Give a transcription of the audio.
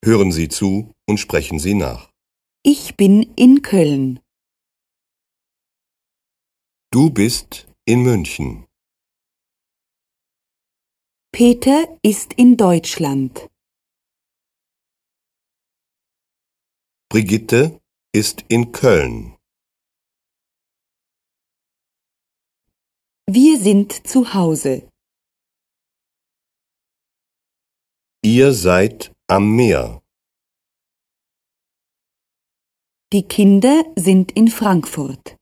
Hören Sie zu und sprechen Sie nach. Ich bin in Köln. Du bist in München. Peter ist in Deutschland. Brigitte ist in Köln. Wir sind zu Hause. Ihr seid am Meer. Die Kinder sind in Frankfurt.